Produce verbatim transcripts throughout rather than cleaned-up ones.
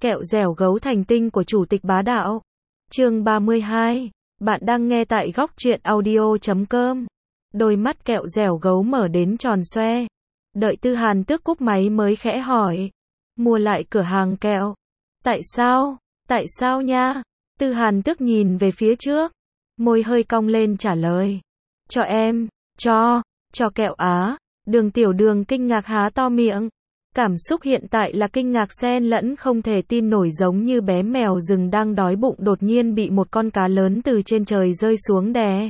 Kẹo dẻo gấu thành tinh của Chủ tịch Bá Đạo. Chương ba mươi hai. Bạn đang nghe tại góc truyện audio chấm com. Đôi mắt kẹo dẻo gấu mở đến tròn xoe. Đợi Tư Hàn Tước cúp máy mới khẽ hỏi. Mua lại cửa hàng kẹo. Tại sao? Tại sao nha? Tư Hàn Tước nhìn về phía trước. Môi hơi cong lên trả lời. Cho em. Cho. Cho kẹo á. Đường Tiểu Đường kinh ngạc há to miệng. Cảm xúc hiện tại là kinh ngạc xen lẫn không thể tin nổi, giống như bé mèo rừng đang đói bụng đột nhiên bị một con cá lớn từ trên trời rơi xuống đè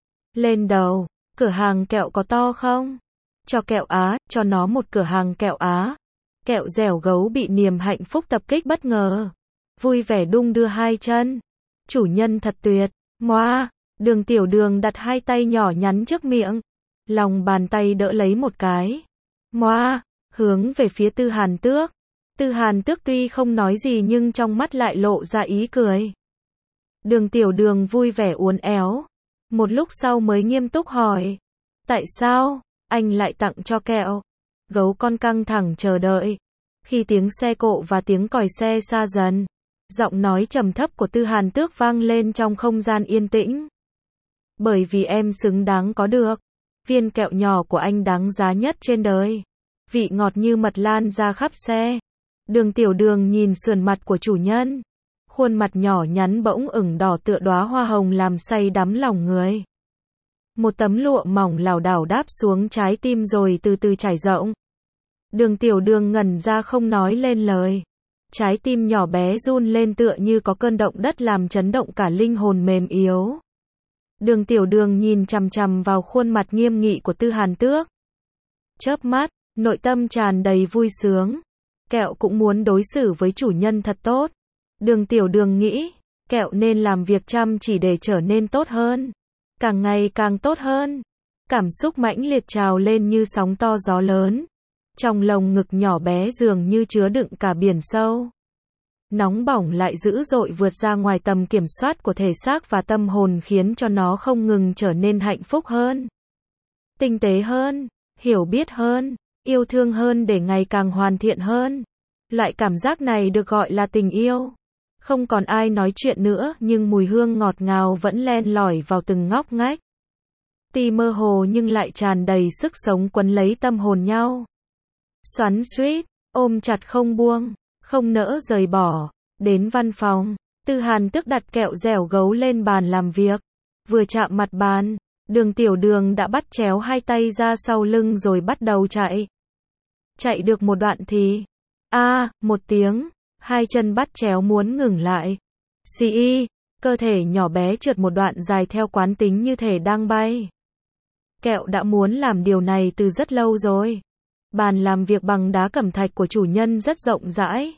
lên đầu. Cửa hàng kẹo có to không? Cho kẹo á, cho nó một cửa hàng kẹo á. Kẹo dẻo gấu bị niềm hạnh phúc tập kích bất ngờ. Vui vẻ đung đưa hai chân. Chủ nhân thật tuyệt. Moa. Đường Tiểu Đường đặt hai tay nhỏ nhắn trước miệng. Lòng bàn tay đỡ lấy một cái. Moa. Hướng về phía Tư Hàn Tước. Tư Hàn Tước tuy không nói gì nhưng trong mắt lại lộ ra ý cười. Đường Tiểu Đường vui vẻ uốn éo. Một lúc sau mới nghiêm túc hỏi. Tại sao, anh lại tặng cho kẹo? Gấu con căng thẳng chờ đợi. Khi tiếng xe cộ và tiếng còi xe xa dần, giọng nói trầm thấp của Tư Hàn Tước vang lên trong không gian yên tĩnh. Bởi vì em xứng đáng có được. Viên kẹo nhỏ của anh đáng giá nhất trên đời. Vị ngọt như mật lan ra khắp xe. Đường Tiểu Đường nhìn sườn mặt của chủ nhân. Khuôn mặt nhỏ nhắn bỗng ửng đỏ tựa đóa hoa hồng làm say đắm lòng người. Một tấm lụa mỏng lảo đảo đáp xuống trái tim rồi từ từ trải rộng. Đường Tiểu Đường ngẩn ra không nói lên lời. Trái tim nhỏ bé run lên tựa như có cơn động đất làm chấn động cả linh hồn mềm yếu. Đường Tiểu Đường nhìn chằm chằm vào khuôn mặt nghiêm nghị của Tư Hàn Tước. Chớp mắt, nội tâm tràn đầy vui sướng. Kẹo cũng muốn đối xử với chủ nhân thật tốt. Đường Tiểu Đường nghĩ, kẹo nên làm việc chăm chỉ để trở nên tốt hơn. Càng ngày càng tốt hơn. Cảm xúc mãnh liệt trào lên như sóng to gió lớn. Trong lồng ngực nhỏ bé dường như chứa đựng cả biển sâu. Nóng bỏng lại dữ dội vượt ra ngoài tầm kiểm soát của thể xác và tâm hồn, khiến cho nó không ngừng trở nên hạnh phúc hơn. Tinh tế hơn, hiểu biết hơn, yêu thương hơn để ngày càng hoàn thiện hơn. Loại cảm giác này được gọi là tình yêu. Không còn ai nói chuyện nữa, nhưng mùi hương ngọt ngào vẫn len lỏi vào từng ngóc ngách. Tuy mơ hồ nhưng lại tràn đầy sức sống quấn lấy tâm hồn nhau. Xoắn xuýt, ôm chặt không buông, không nỡ rời bỏ. Đến văn phòng, Tư Hàn Tước đặt kẹo dẻo gấu lên bàn làm việc. Vừa chạm mặt bàn, Đường Tiểu Đường đã bắt chéo hai tay ra sau lưng rồi bắt đầu chạy. Chạy được một đoạn thì, a, à, một tiếng, hai chân bắt chéo muốn ngừng lại. Xì y, cơ thể nhỏ bé trượt một đoạn dài theo quán tính như thể đang bay. Kẹo đã muốn làm điều này từ rất lâu rồi. Bàn làm việc bằng đá cẩm thạch của chủ nhân rất rộng rãi.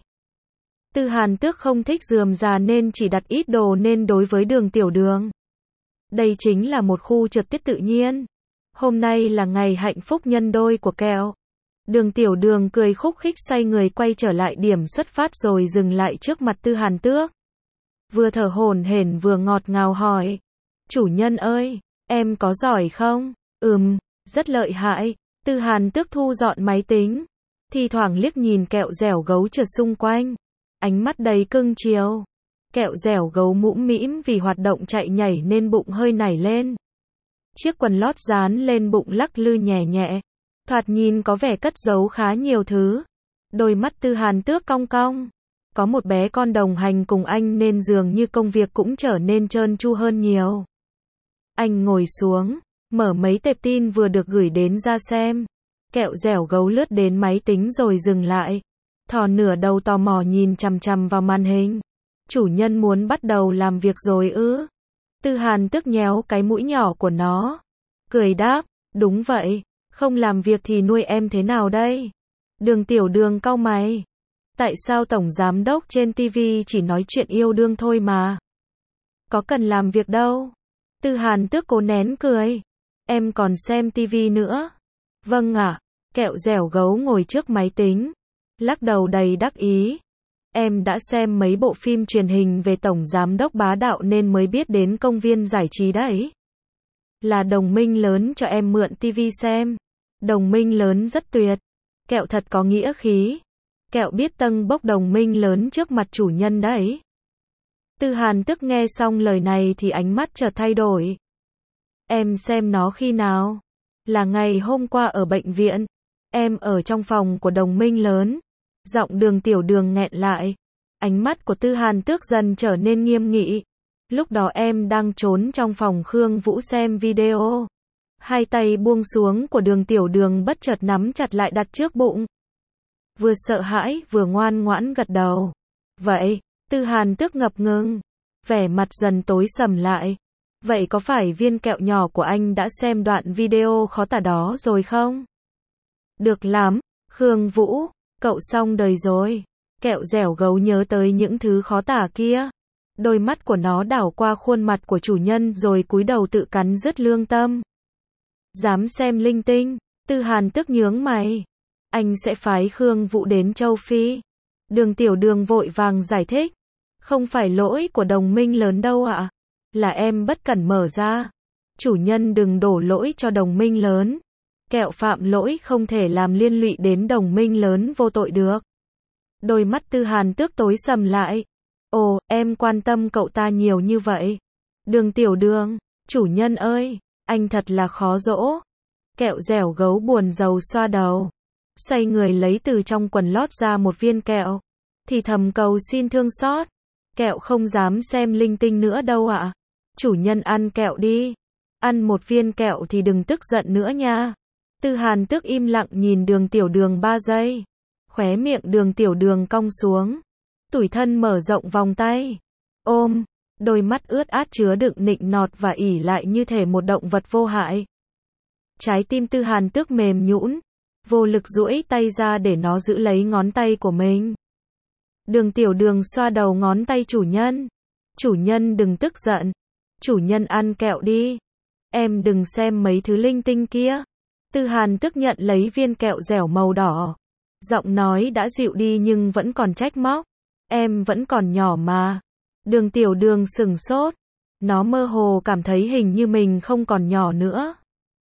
Tư Hàn Tước không thích rườm rà nên chỉ đặt ít đồ, nên đối với Đường Tiểu Đường, đây chính là một khu trượt tuyết tự nhiên. Hôm nay là ngày hạnh phúc nhân đôi của kẹo. Đường Tiểu Đường cười khúc khích xoay người quay trở lại điểm xuất phát rồi dừng lại trước mặt Tư Hàn Tước. Vừa thở hổn hển vừa ngọt ngào hỏi. Chủ nhân ơi, em có giỏi không? Ừm, rất lợi hại. Tư Hàn Tước thu dọn máy tính. Thi thoảng liếc nhìn kẹo dẻo gấu trượt xung quanh. Ánh mắt đầy cưng chiều. Kẹo dẻo gấu mũm mĩm vì hoạt động chạy nhảy nên bụng hơi nảy lên. Chiếc quần lót dán lên bụng lắc lư nhẹ nhẹ. Thoạt nhìn có vẻ cất giấu khá nhiều thứ. Đôi mắt Tư Hàn Tước cong cong. Có một bé con đồng hành cùng anh nên dường như công việc cũng trở nên trơn tru hơn nhiều. Anh ngồi xuống, mở mấy tệp tin vừa được gửi đến ra xem. Kẹo dẻo gấu lướt đến máy tính rồi dừng lại. Thò nửa đầu tò mò nhìn chằm chằm vào màn hình. Chủ nhân muốn bắt đầu làm việc rồi ư? Tư Hàn Tước nhéo cái mũi nhỏ của nó. Cười đáp, đúng vậy. Không làm việc thì nuôi em thế nào đây? Đường Tiểu Đường cau mày. Tại sao tổng giám đốc trên ti vi chỉ nói chuyện yêu đương thôi mà? Có cần làm việc đâu. Tư Hàn Tước cố nén cười. Em còn xem ti vi nữa. Vâng ạ. Kẹo dẻo gấu ngồi trước máy tính. Lắc đầu đầy đắc ý. Em đã xem mấy bộ phim truyền hình về tổng giám đốc Bá Đạo nên mới biết đến công viên giải trí đấy. Là đồng minh lớn cho em mượn ti vi xem. Đồng minh lớn rất tuyệt. Kẹo thật có nghĩa khí. Kẹo biết tâng bốc đồng minh lớn trước mặt chủ nhân đấy. Tư Hàn Tức nghe xong lời này thì ánh mắt chợt thay đổi. Em xem nó khi nào? Là ngày hôm qua ở bệnh viện. Em ở trong phòng của đồng minh lớn. Giọng Đường Tiểu Đường nghẹn lại. Ánh mắt của Tư Hàn Tước dần trở nên nghiêm nghị. Lúc đó em đang trốn trong phòng Khương Vũ xem video. Hai tay buông xuống của Đường Tiểu Đường bất chợt nắm chặt lại đặt trước bụng. Vừa sợ hãi vừa ngoan ngoãn gật đầu. Vậy, Tư Hàn Tước ngập ngừng. Vẻ mặt dần tối sầm lại. Vậy có phải viên kẹo nhỏ của anh đã xem đoạn video khó tả đó rồi không? Được lắm, Khương Vũ, cậu xong đời rồi. Kẹo dẻo gấu nhớ tới những thứ khó tả kia. Đôi mắt của nó đảo qua khuôn mặt của chủ nhân rồi cúi đầu tự cắn rứt lương tâm. Dám xem linh tinh, Tư Hàn Tức nhướng mày. Anh sẽ phái Khương Vũ đến châu Phi. Đường Tiểu Đường vội vàng giải thích. Không phải lỗi của đồng minh lớn đâu ạ. Là em bất cẩn mở ra. Chủ nhân đừng đổ lỗi cho đồng minh lớn. Kẹo phạm lỗi không thể làm liên lụy đến đồng minh lớn vô tội được. Đôi mắt Tư Hàn Tước tối sầm lại. Ồ, em quan tâm cậu ta nhiều như vậy. Đường Tiểu Đường, chủ nhân ơi, anh thật là khó dỗ. Kẹo dẻo gấu buồn rầu xoa đầu. Xoay người lấy từ trong quần lót ra một viên kẹo. Thì thầm cầu xin thương xót. Kẹo không dám xem linh tinh nữa đâu ạ. Chủ nhân ăn kẹo đi. Ăn một viên kẹo thì đừng tức giận nữa nha. Tư Hàn Tước im lặng nhìn Đường Tiểu Đường ba giây. Khóe miệng Đường Tiểu Đường cong xuống. Tủi thân mở rộng vòng tay. Ôm. Đôi mắt ướt át chứa đựng nịnh nọt và ỉ lại như thể một động vật vô hại. Trái tim Tư Hàn Tước mềm nhũn. Vô lực duỗi tay ra để nó giữ lấy ngón tay của mình. Đường Tiểu Đường xoa đầu ngón tay chủ nhân. Chủ nhân đừng tức giận. Chủ nhân ăn kẹo đi. Em đừng xem mấy thứ linh tinh kia. Tư Hàn Tức nhận lấy viên kẹo dẻo màu đỏ. Giọng nói đã dịu đi nhưng vẫn còn trách móc. Em vẫn còn nhỏ mà. Đường Tiểu Đường sừng sốt. Nó mơ hồ cảm thấy hình như mình không còn nhỏ nữa.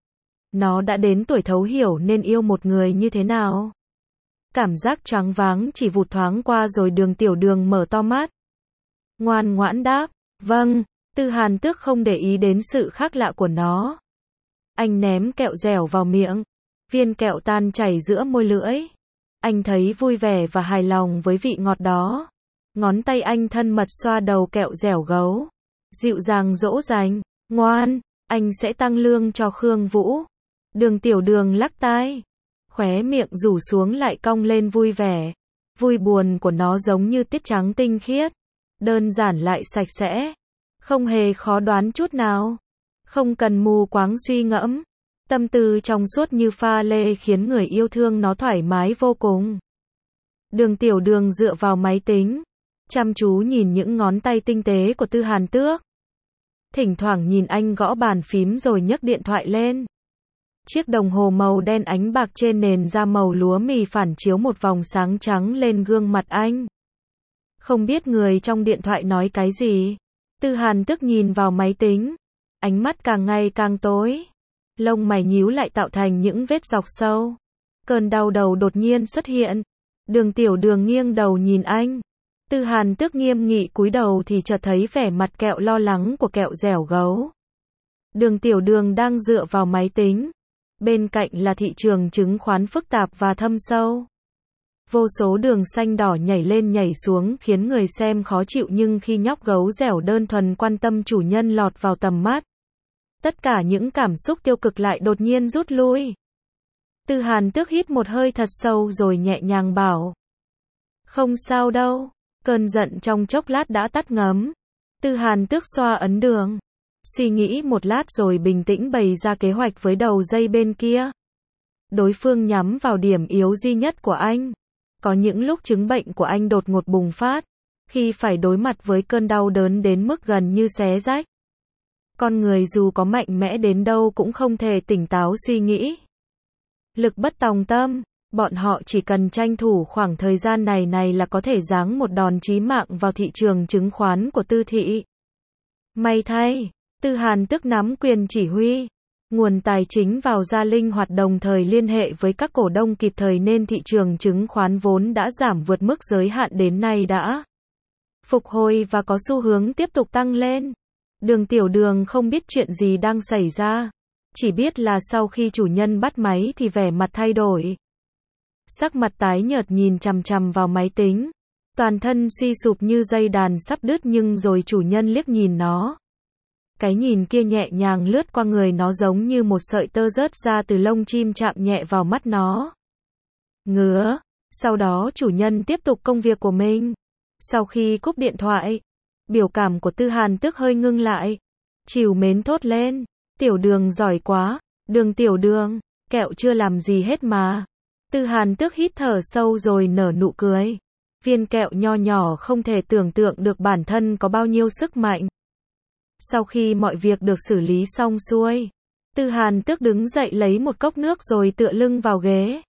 Nó đã đến tuổi thấu hiểu nên yêu một người như thế nào. Cảm giác choáng váng chỉ vụt thoáng qua rồi Đường Tiểu Đường mở to mắt. Ngoan ngoãn đáp. Vâng. Tư Hàn Tước không để ý đến sự khác lạ của nó. Anh ném kẹo dẻo vào miệng. Viên kẹo tan chảy giữa môi lưỡi. Anh thấy vui vẻ và hài lòng với vị ngọt đó. Ngón tay anh thân mật xoa đầu kẹo dẻo gấu. Dịu dàng dỗ dành. Ngoan, anh sẽ tăng lương cho Khương Vũ. Đường Tiểu Đường lắc tai. Khóe miệng rủ xuống lại cong lên vui vẻ. Vui buồn của nó giống như tiết trắng tinh khiết. Đơn giản lại sạch sẽ. Không hề khó đoán chút nào. Không cần mù quáng suy ngẫm. Tâm tư trong suốt như pha lê khiến người yêu thương nó thoải mái vô cùng. Đường Tiểu Đường dựa vào máy tính. Chăm chú nhìn những ngón tay tinh tế của Tư Hàn Tước. Thỉnh thoảng nhìn anh gõ bàn phím rồi nhấc điện thoại lên. Chiếc đồng hồ màu đen ánh bạc trên nền da màu lúa mì phản chiếu một vòng sáng trắng lên gương mặt anh. Không biết người trong điện thoại nói cái gì. Tư Hàn Tước nhìn vào máy tính. Ánh mắt càng ngày càng tối. Lông mày nhíu lại tạo thành những vết dọc sâu. Cơn đau đầu đột nhiên xuất hiện. Đường Tiểu Đường nghiêng đầu nhìn anh. Tư Hàn Tước nghiêm nghị cúi đầu thì chợt thấy vẻ mặt kẹo lo lắng của kẹo dẻo gấu. Đường Tiểu Đường đang dựa vào máy tính. Bên cạnh là thị trường chứng khoán phức tạp và thâm sâu. Vô số đường xanh đỏ nhảy lên nhảy xuống khiến người xem khó chịu nhưng khi nhóc gấu dẻo đơn thuần quan tâm chủ nhân lọt vào tầm mắt. Tất cả những cảm xúc tiêu cực lại đột nhiên rút lui. Tư Hàn Tước hít một hơi thật sâu rồi nhẹ nhàng bảo. Không sao đâu. Cơn giận trong chốc lát đã tắt ngấm. Tư Hàn Tước xoa ấn đường. Suy nghĩ một lát rồi bình tĩnh bày ra kế hoạch với đầu dây bên kia. Đối phương nhắm vào điểm yếu duy nhất của anh. Có những lúc chứng bệnh của anh đột ngột bùng phát. Khi phải đối mặt với cơn đau đớn đến mức gần như xé rách. Con người dù có mạnh mẽ đến đâu cũng không thể tỉnh táo suy nghĩ. Lực bất tòng tâm. Bọn họ chỉ cần tranh thủ khoảng thời gian này này là có thể giáng một đòn chí mạng vào thị trường chứng khoán của Tư thị. May thay, Tư Hàn Tước nắm quyền chỉ huy. Nguồn tài chính vào ra linh hoạt đồng thời liên hệ với các cổ đông kịp thời nên thị trường chứng khoán vốn đã giảm vượt mức giới hạn đến nay đã phục hồi và có xu hướng tiếp tục tăng lên. Đường Tiểu Đường không biết chuyện gì đang xảy ra. Chỉ biết là sau khi chủ nhân bắt máy thì vẻ mặt thay đổi. Sắc mặt tái nhợt nhìn chằm chằm vào máy tính. Toàn thân suy sụp như dây đàn sắp đứt nhưng rồi chủ nhân liếc nhìn nó. Cái nhìn kia nhẹ nhàng lướt qua người nó giống như một sợi tơ rớt ra từ lông chim chạm nhẹ vào mắt nó. Ngứa. Sau đó chủ nhân tiếp tục công việc của mình. Sau khi cúp điện thoại, biểu cảm của Tư Hàn Tước hơi ngưng lại. Trìu mến thốt lên. Tiểu Đường giỏi quá. Đường Tiểu Đường, kẹo chưa làm gì hết mà. Tư Hàn Tước hít thở sâu rồi nở nụ cười. Viên kẹo nho nhỏ không thể tưởng tượng được bản thân có bao nhiêu sức mạnh. Sau khi mọi việc được xử lý xong xuôi, Tư Hàn Tước đứng dậy lấy một cốc nước rồi tựa lưng vào ghế.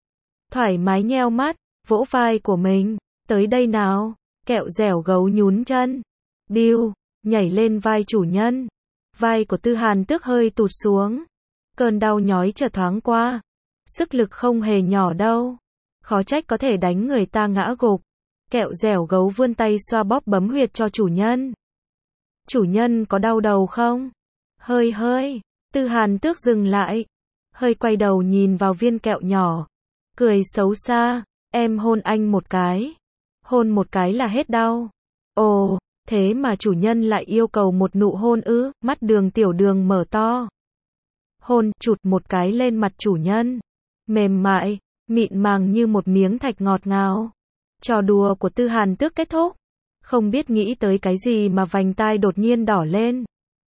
Thoải mái nheo mắt, vỗ vai của mình. Tới đây nào. Kẹo dẻo gấu nhún chân. Biu, nhảy lên vai chủ nhân. Vai của Tư Hàn Tước hơi tụt xuống. Cơn đau nhói chợt thoáng qua. Sức lực không hề nhỏ đâu. Khó trách có thể đánh người ta ngã gục. Kẹo dẻo gấu vươn tay xoa bóp bấm huyệt cho chủ nhân. Chủ nhân có đau đầu không? Hơi hơi. Tư Hàn Tước dừng lại. Hơi quay đầu nhìn vào viên kẹo nhỏ. Cười xấu xa. Em hôn anh một cái. Hôn một cái là hết đau. Ồ, thế mà chủ nhân lại yêu cầu một nụ hôn ư? Mắt Đường Tiểu Đường mở to. Hôn, chụt một cái lên mặt chủ nhân. Mềm mại, mịn màng như một miếng thạch ngọt ngào. Trò đùa của Tư Hàn Tước kết thúc. Không biết nghĩ tới cái gì mà vành tai đột nhiên đỏ lên.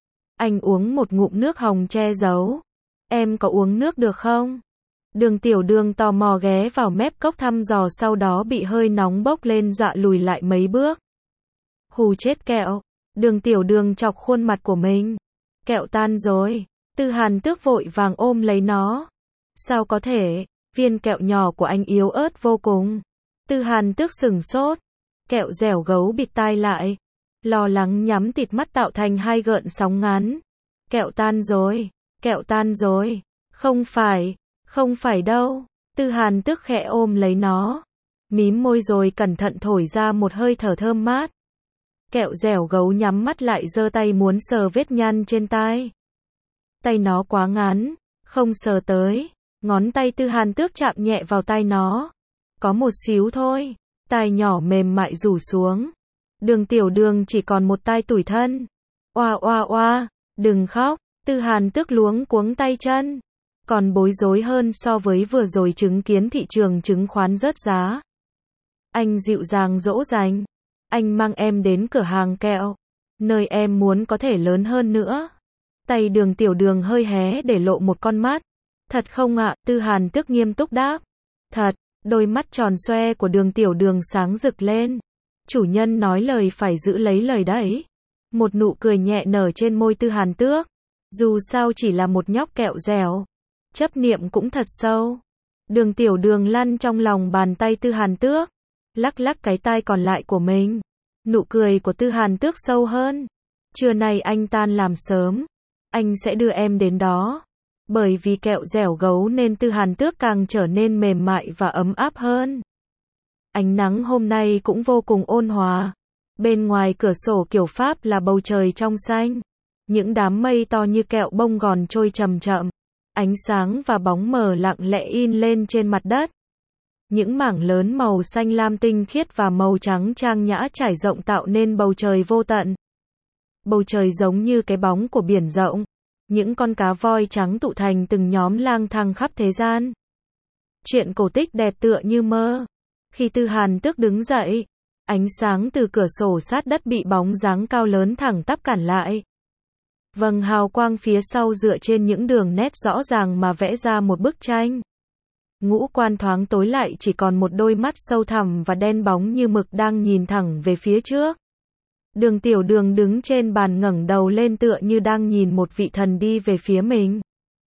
Anh uống một ngụm nước hồng che giấu. Em có uống nước được không? Đường Tiểu Đường tò mò ghé vào mép cốc thăm dò sau đó bị hơi nóng bốc lên dọa lùi lại mấy bước. Hù chết kẹo. Đường Tiểu Đường chọc khuôn mặt của mình. Kẹo tan rồi. Tư Hàn Tước vội vàng ôm lấy nó. Sao có thể? Viên kẹo nhỏ của anh yếu ớt vô cùng. Tư Hàn Tước sửng sốt. Kẹo dẻo gấu bịt tai lại. Lo lắng nhắm tịt mắt tạo thành hai gợn sóng ngắn. Kẹo tan rồi. Kẹo tan rồi. Không phải. Không phải đâu. Tư Hàn Tước khẽ ôm lấy nó. Mím môi rồi cẩn thận thổi ra một hơi thở thơm mát. Kẹo dẻo gấu nhắm mắt lại giơ tay muốn sờ vết nhăn trên tai. Tay nó quá ngắn. Không sờ tới. Ngón tay Tư Hàn Tước chạm nhẹ vào tai nó. Có một xíu thôi. Tai nhỏ mềm mại rủ xuống. Đường Tiểu Đường chỉ còn một tai tủi thân. Oa oa oa. Đừng khóc. Tư Hàn Tước luống cuống tay chân. Còn bối rối hơn so với vừa rồi chứng kiến thị trường chứng khoán rớt giá. Anh dịu dàng dỗ dành. Anh mang em đến cửa hàng kẹo. Nơi em muốn có thể lớn hơn nữa. Tay Đường Tiểu Đường hơi hé để lộ một con mắt. Thật không ạ? Tư Hàn Tước nghiêm túc đáp. Thật. Đôi mắt tròn xoe của Đường Tiểu Đường sáng rực lên. Chủ nhân nói lời phải giữ lấy lời đấy. Một nụ cười nhẹ nở trên môi Tư Hàn Tước. Dù sao chỉ là một nhóc kẹo dẻo. Chấp niệm cũng thật sâu. Đường Tiểu Đường lăn trong lòng bàn tay Tư Hàn Tước. Lắc lắc cái tai còn lại của mình. Nụ cười của Tư Hàn Tước sâu hơn. Trưa nay anh tan làm sớm. Anh sẽ đưa em đến đó. Bởi vì kẹo dẻo gấu nên Tư Hàn Tước càng trở nên mềm mại và ấm áp hơn. Ánh nắng hôm nay cũng vô cùng ôn hòa. Bên ngoài cửa sổ kiểu Pháp là bầu trời trong xanh. Những đám mây to như kẹo bông gòn trôi chậm chậm. Ánh sáng và bóng mờ lặng lẽ in lên trên mặt đất. Những mảng lớn màu xanh lam tinh khiết và màu trắng trang nhã trải rộng tạo nên bầu trời vô tận. Bầu trời giống như cái bóng của biển rộng. Những con cá voi trắng tụ thành từng nhóm lang thang khắp thế gian. Chuyện cổ tích đẹp tựa như mơ. Khi Tư Hàn Tước đứng dậy, ánh sáng từ cửa sổ sát đất bị bóng dáng cao lớn thẳng tắp cản lại. Vầng hào quang phía sau dựa trên những đường nét rõ ràng mà vẽ ra một bức tranh. Ngũ quan thoáng tối lại chỉ còn một đôi mắt sâu thẳm và đen bóng như mực đang nhìn thẳng về phía trước. Đường Tiểu Đường đứng trên bàn ngẩng đầu lên tựa như đang nhìn một vị thần đi về phía mình.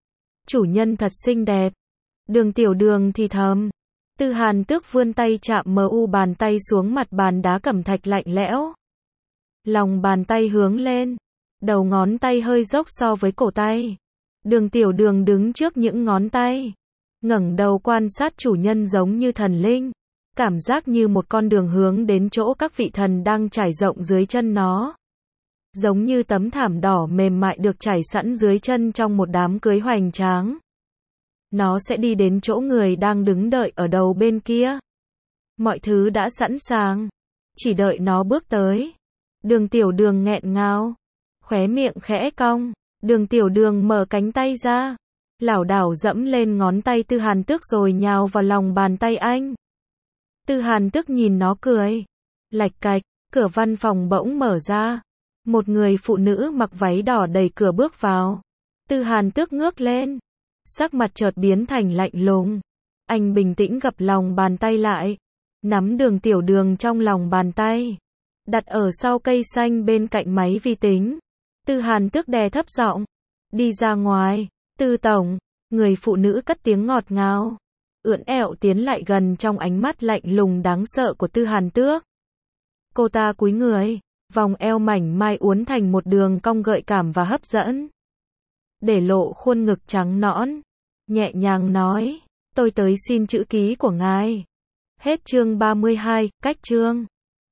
Chủ nhân thật xinh đẹp. Đường Tiểu Đường thì thầm. Tư Hàn Tước vươn tay chạm mờ u bàn tay xuống mặt bàn đá cẩm thạch lạnh lẽo. Lòng bàn tay hướng lên. Đầu ngón tay hơi dốc so với cổ tay. Đường Tiểu Đường đứng trước những ngón tay, ngẩng đầu quan sát chủ nhân giống như thần linh, cảm giác như một con đường hướng đến chỗ các vị thần đang trải rộng dưới chân nó. Giống như tấm thảm đỏ mềm mại được trải sẵn dưới chân trong một đám cưới hoành tráng. Nó sẽ đi đến chỗ người đang đứng đợi ở đầu bên kia. Mọi thứ đã sẵn sàng, chỉ đợi nó bước tới. Đường Tiểu Đường nghẹn ngào, khóe miệng khẽ cong. Đường Tiểu Đường mở cánh tay ra, lảo đảo dẫm lên ngón tay Tư Hàn Tước rồi nhào vào lòng bàn tay anh. Tư Hàn Tước nhìn nó cười. Lạch cạch, cửa văn phòng bỗng mở ra. Một người phụ nữ mặc váy đỏ đẩy cửa bước vào. Tư Hàn Tước ngước lên, sắc mặt chợt biến thành lạnh lùng. Anh bình tĩnh gập lòng bàn tay lại, nắm Đường Tiểu Đường trong lòng bàn tay, đặt ở sau cây xanh bên cạnh máy vi tính. Tư Hàn Tước đè thấp giọng, đi ra ngoài. Tư tổng, người phụ nữ cất tiếng ngọt ngào, ưỡn ẹo tiến lại gần trong ánh mắt lạnh lùng đáng sợ của Tư Hàn Tước. Cô ta cúi người, vòng eo mảnh mai uốn thành một đường cong gợi cảm và hấp dẫn, để lộ khuôn ngực trắng nõn, nhẹ nhàng nói, tôi tới xin chữ ký của ngài. Hết chương ba mươi hai, cách chương.